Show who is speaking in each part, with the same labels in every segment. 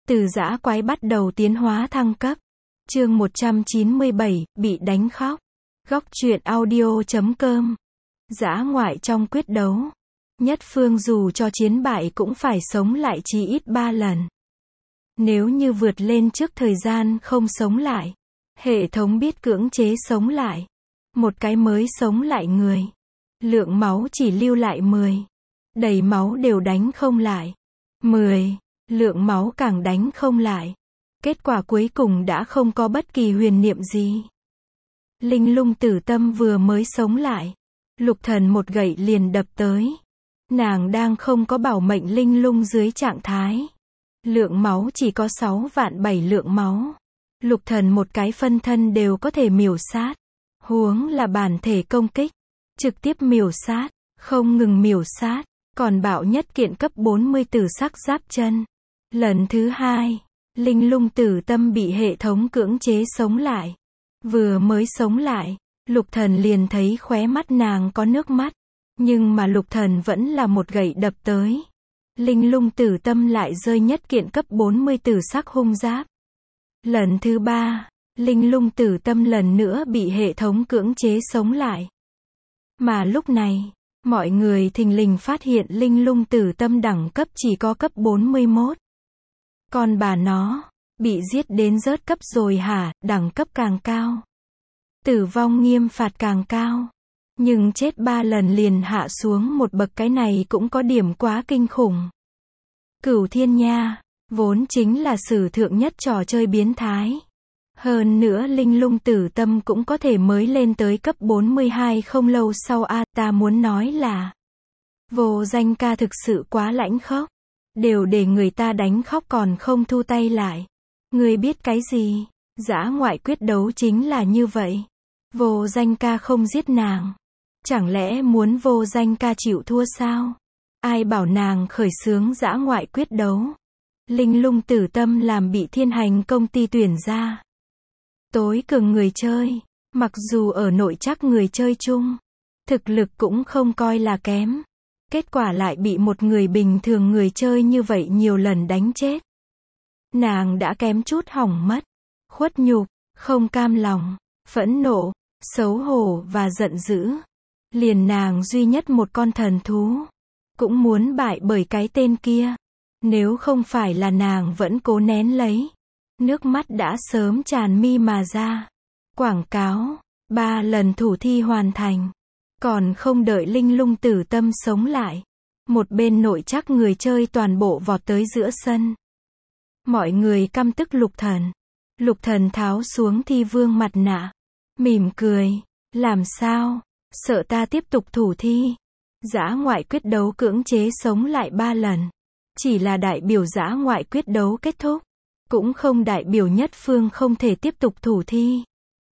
Speaker 1: Từ dã quái bắt đầu tiến hóa thăng cấp. Chương 197, bị đánh khóc. Góc truyện audio.com. Dã ngoại trong quyết đấu. Nhất phương dù cho chiến bại cũng phải sống lại chí ít 3 lần. Nếu như vượt lên trước thời gian không sống lại, hệ thống biết cưỡng chế sống lại. Một cái mới sống lại người. Lượng máu chỉ lưu lại 10. Đầy máu đều đánh không lại. 10. Lượng máu càng đánh không lại. Kết quả cuối cùng đã không có bất kỳ huyền niệm gì. Linh lung tử tâm vừa mới sống lại. Lục thần một gậy liền đập tới. Nàng đang không có bảo mệnh linh lung dưới trạng thái. Lượng máu chỉ có 6.700.000 lượng máu. Lục thần một cái phân thân đều có thể miểu sát. Huống là bản thể công kích. Trực tiếp miểu sát, không ngừng miểu sát. Còn bạo nhất kiện cấp 40 tử sắc giáp chân. Lần thứ 2, linh lung tử tâm bị hệ thống cưỡng chế sống lại. Vừa mới sống lại, lục thần liền thấy khóe mắt nàng có nước mắt. Nhưng mà lục thần vẫn là một gậy đập tới. Linh lung tử tâm lại rơi nhất kiện cấp 40 tử sắc hung giáp. Lần thứ 3, linh lung tử tâm lần nữa bị hệ thống cưỡng chế sống lại. Mà lúc này, mọi người thình lình phát hiện linh lung tử tâm đẳng cấp chỉ có cấp 41. Còn bà nó, bị giết đến rớt cấp rồi hả, đẳng cấp càng cao. Tử vong nghiêm phạt càng cao. Nhưng chết 3 lần liền hạ xuống một bậc, cái này cũng có điểm quá kinh khủng. Cửu thiên nha, vốn chính là sử thượng nhất trò chơi biến thái. Hơn nữa linh lung tử tâm cũng có thể mới lên tới cấp 42 không lâu sau ta muốn nói là vô danh ca thực sự quá lãnh khốc. Đều để người ta đánh khóc còn không thu tay lại. Ngươi biết cái gì? Dã ngoại quyết đấu chính là như vậy. Vô danh ca không giết nàng. Chẳng lẽ muốn vô danh ca chịu thua sao? Ai bảo nàng khởi xướng dã ngoại quyết đấu? Linh lung tử tâm làm bị thiên hành công ty tuyển ra. Tối cường người chơi, mặc dù ở nội trắc người chơi chung, thực lực cũng không coi là kém. Kết quả lại bị một người bình thường người chơi như vậy nhiều lần đánh chết. Nàng đã kém chút hỏng mất. Khuất nhục, không cam lòng, phẫn nộ, xấu hổ và giận dữ. Liền nàng duy nhất một con thần thú cũng muốn bại bởi cái tên kia. Nếu không phải là nàng vẫn cố nén lấy, nước mắt đã sớm tràn mi mà ra. Quảng cáo, 3 lần thủ thi hoàn thành. Còn không đợi linh lung tử tâm sống lại. Một bên nội trắc người chơi toàn bộ vọt tới giữa sân. Mọi người căm tức lục thần. Lục thần tháo xuống thi vương mặt nạ. Mỉm cười. Làm sao? Sợ ta tiếp tục thủ thi. Dã ngoại quyết đấu cưỡng chế sống lại 3 lần. Chỉ là đại biểu dã ngoại quyết đấu kết thúc. Cũng không đại biểu nhất phương không thể tiếp tục thủ thi.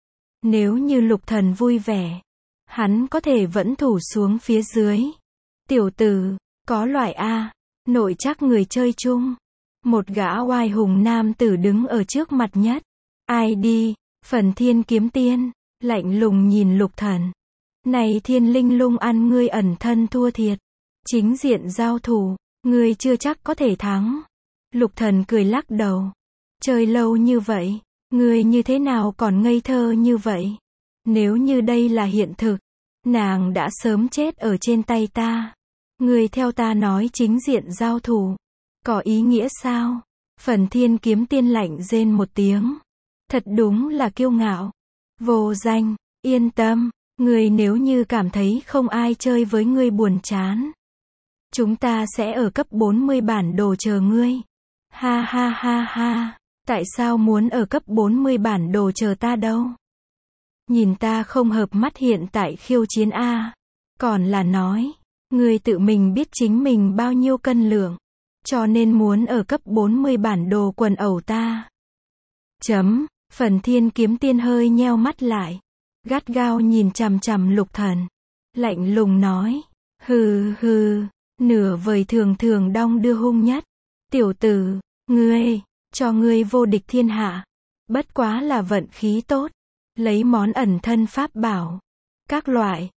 Speaker 1: Nếu như lục thần vui vẻ, hắn có thể vẫn thủ xuống phía dưới. Tiểu tử, có loại A, nội trắc người chơi chung. Một gã oai hùng nam tử đứng ở trước mặt nhất. ID, Phần Thiên Kiếm Tiên, lạnh lùng nhìn lục thần. Này thiên linh lung ăn ngươi ẩn thân thua thiệt. Chính diện giao thủ, ngươi chưa chắc có thể thắng. Lục thần cười lắc đầu. Chơi lâu như vậy, ngươi như thế nào còn ngây thơ như vậy? Nếu như đây là hiện thực, nàng đã sớm chết ở trên tay ta. Ngươi theo ta nói chính diện giao thủ, có ý nghĩa sao? Phần Thiên Kiếm Tiên lạnh rên một tiếng. Thật đúng là kiêu ngạo. Vô danh, yên tâm, ngươi nếu như cảm thấy không ai chơi với ngươi buồn chán, chúng ta sẽ ở cấp 40 bản đồ chờ ngươi. Ha ha ha ha, tại sao muốn ở cấp 40 bản đồ chờ ta đâu? Nhìn ta không hợp mắt hiện tại khiêu chiến A. Còn là nói, ngươi tự mình biết chính mình bao nhiêu cân lượng, cho nên muốn ở cấp 40 bản đồ quần ẩu ta. Phần Thiên Kiếm Tiên hơi nheo mắt lại, gắt gao nhìn chằm chằm lục thần. Lạnh lùng nói, hừ hừ, nửa vời thường thường đong đưa hung nhất. Tiểu tử, ngươi, cho ngươi vô địch thiên hạ. Bất quá là vận khí tốt. Lấy món ẩn thân pháp bảo. Các loại,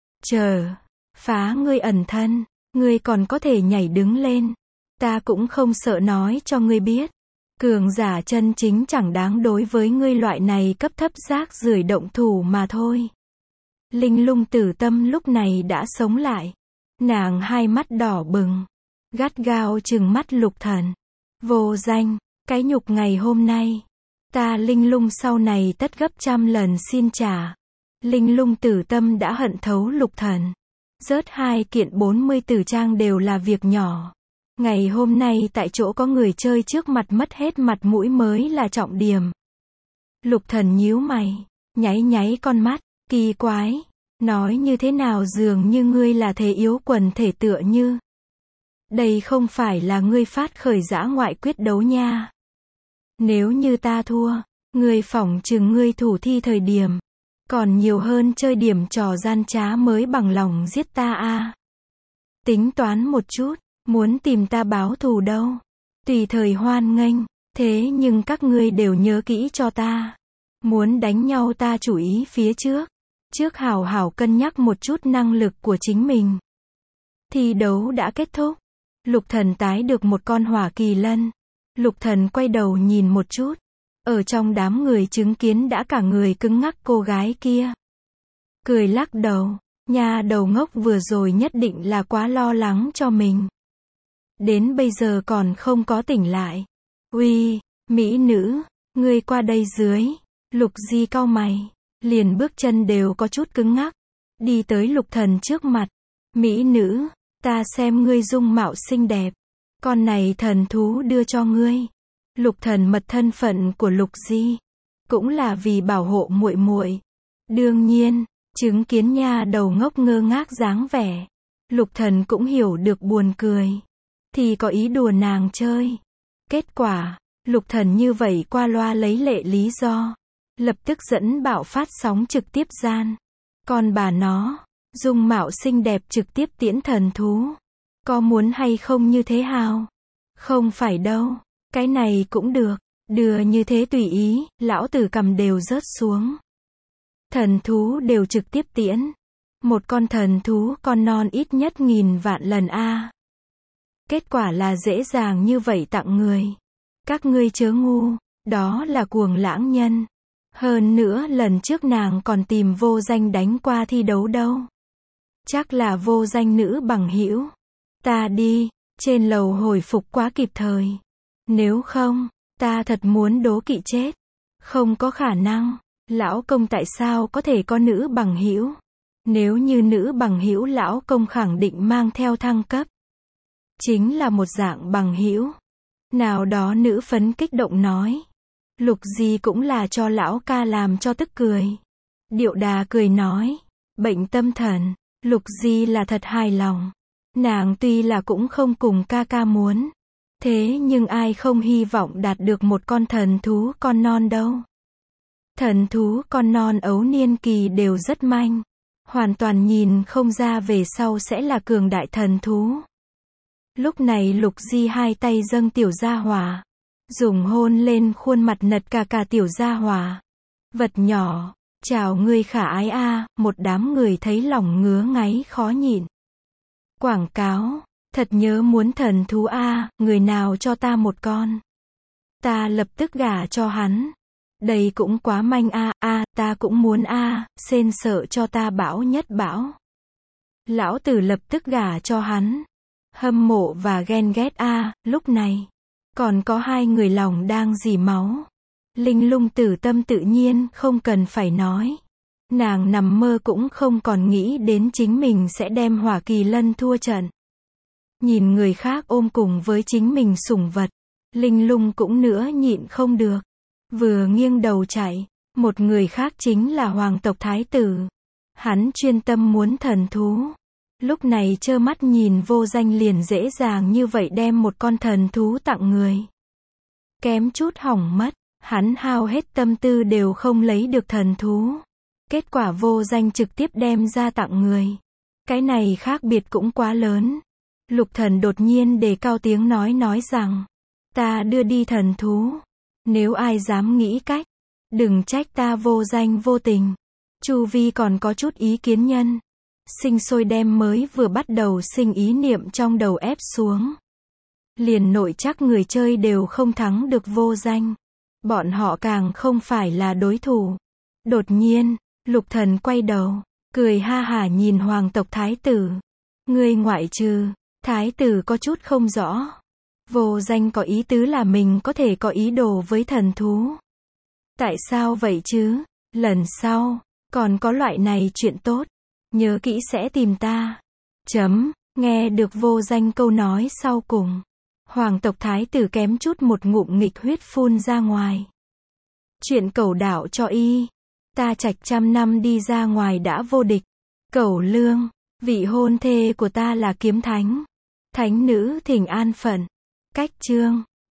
Speaker 1: phá ngươi ẩn thân. Ngươi còn có thể nhảy đứng lên. Ta cũng không sợ nói cho ngươi biết. Cường giả chân chính chẳng đáng đối với ngươi loại này cấp thấp rác rưởi động thủ mà thôi. Linh Lung Tử Tâm lúc này đã sống lại. Nàng hai mắt đỏ bừng, gắt gao trừng mắt Lục Thần. Vô danh, cái nhục ngày hôm nay, ta Linh Lung sau này tất gấp trăm lần xin trả. Linh Lung Tử Tâm đã hận thấu Lục Thần. Rớt 2 kiện 40 tử trang đều là việc nhỏ. Ngày hôm nay tại chỗ có người chơi trước mặt mất hết mặt mũi mới là trọng điểm. Lục Thần nhíu mày, nháy nháy con mắt, kỳ quái. Nói như thế nào dường như ngươi là thế yếu quần thể tựa như. Đây không phải là ngươi phát khởi dã ngoại quyết đấu nha. Nếu như ta thua, ngươi phỏng chừng ngươi thủ thi thời điểm. Còn nhiều hơn chơi điểm trò gian trá mới bằng lòng giết ta a. Tính toán một chút, muốn tìm ta báo thù đâu. Tùy thời hoan nghênh, thế nhưng các ngươi đều nhớ kỹ cho ta. Muốn đánh nhau ta chủ ý phía trước. Trước hảo hảo cân nhắc một chút năng lực của chính mình. Thi đấu đã kết thúc. Lục Thần tái được một con hỏa kỳ lân. Lục Thần quay đầu nhìn một chút. Ở trong đám người chứng kiến đã cả người cứng ngắc cô gái kia. Cười lắc đầu. Nhà đầu ngốc vừa rồi nhất định là quá lo lắng cho mình. Đến bây giờ còn không có tỉnh lại. Uy, mỹ nữ, ngươi qua đây dưới. Lục Di cau mày. Liền bước chân đều có chút cứng ngắc. Đi tới Lục Thần trước mặt. Mỹ nữ, ta xem ngươi dung mạo xinh đẹp. Con này thần thú đưa cho ngươi. Lục Thần mật thân phận của Lục Di. Cũng là vì bảo hộ muội muội. Đương nhiên, chứng kiến nha đầu ngốc ngơ ngác dáng vẻ. Lục Thần cũng hiểu được buồn cười. Thì có ý đùa nàng chơi. Kết quả, Lục Thần như vậy qua loa lấy lệ lý do. Lập tức dẫn bạo phát sóng trực tiếp gian. Còn bà nó, dung mạo xinh đẹp trực tiếp tiễn thần thú. Có muốn hay không như thế hào? Không phải đâu, cái này cũng được. Đưa như thế tùy ý, lão tử cầm đều rớt xuống. Thần thú đều trực tiếp tiễn. Một con thần thú con non ít nhất 1000 vạn lần a. Kết quả là dễ dàng như vậy tặng người. Các ngươi chớ ngu, đó là cuồng lãng nhân. Hơn nữa lần trước nàng còn tìm vô danh đánh qua thi đấu đâu. Chắc là vô danh nữ bằng hữu. Ta đi, trên lầu hồi phục quá kịp thời. Nếu không, ta thật muốn đố kỵ chết. Không có khả năng, lão công tại sao có thể có nữ bằng hữu? Nếu như nữ bằng hữu lão công khẳng định mang theo thăng cấp. Chính là một dạng bằng hữu. Nào đó nữ phấn kích động nói. Lục Di cũng là cho lão ca làm cho tức cười. Điệu đà cười nói. Bệnh tâm thần, Lục Di là thật hài lòng. Nàng tuy là cũng không cùng ca ca muốn. Thế nhưng ai không hy vọng đạt được một con thần thú con non đâu. Thần thú con non ấu niên kỳ đều rất manh. Hoàn toàn nhìn không ra về sau sẽ là cường đại thần thú. Lúc này Lục Di hai tay dâng tiểu gia hỏa. Dùng hôn lên khuôn mặt nật cả tiểu gia hỏa. Vật nhỏ, chào ngươi khả ái a, một đám người thấy lòng ngứa ngáy khó nhịn. Quảng cáo, thật nhớ muốn thần thú a, người nào cho ta một con. Ta lập tức gả cho hắn. Đây cũng quá manh a, ta cũng muốn a, sên sợ cho ta bão nhất bão. Lão tử lập tức gả cho hắn. Hâm mộ và ghen ghét a, lúc này. Còn có hai người lòng đang dì máu. Linh Lung Tử Tâm tự nhiên không cần phải nói. Nàng nằm mơ cũng không còn nghĩ đến chính mình sẽ đem hỏa kỳ lân thua trận. Nhìn người khác ôm cùng với chính mình sủng vật. Linh Lung cũng nữa nhịn không được. Vừa nghiêng đầu chạy. Một người khác chính là hoàng tộc thái tử. Hắn chuyên tâm muốn thần thú. Lúc này trơ mắt nhìn vô danh liền dễ dàng như vậy đem một con thần thú tặng người. Kém chút hỏng mất, hắn hao hết tâm tư đều không lấy được thần thú. Kết quả vô danh trực tiếp đem ra tặng người. Cái này khác biệt cũng quá lớn. Lục Thần đột nhiên đề cao tiếng nói rằng, ta đưa đi thần thú. Nếu ai dám nghĩ cách, đừng trách ta vô danh vô tình. Chu vi còn có chút ý kiến nhân. Sinh sôi đem mới vừa bắt đầu sinh ý niệm trong đầu ép xuống. liền nội chắc người chơi đều không thắng được Vô Danh. Bọn họ càng không phải là đối thủ. Đột nhiên, Lục Thần quay đầu, cười ha hả nhìn hoàng tộc thái tử. Ngươi ngoại trừ, thái tử có chút không rõ. Vô Danh có ý tứ là mình có thể có ý đồ với thần thú. Tại sao vậy chứ? Lần sau, còn có loại này chuyện tốt. Nhớ kỹ sẽ tìm ta. Nghe được Vô Danh câu nói sau cùng. Hoàng tộc thái tử kém chút một ngụm nghịch huyết phun ra ngoài. Chuyện cẩu đạo cho y. Ta trạch 100 năm đi ra ngoài đã vô địch. Cẩu lương, vị hôn thê của ta là kiếm thánh. Thánh nữ thỉnh an phận. Cách chương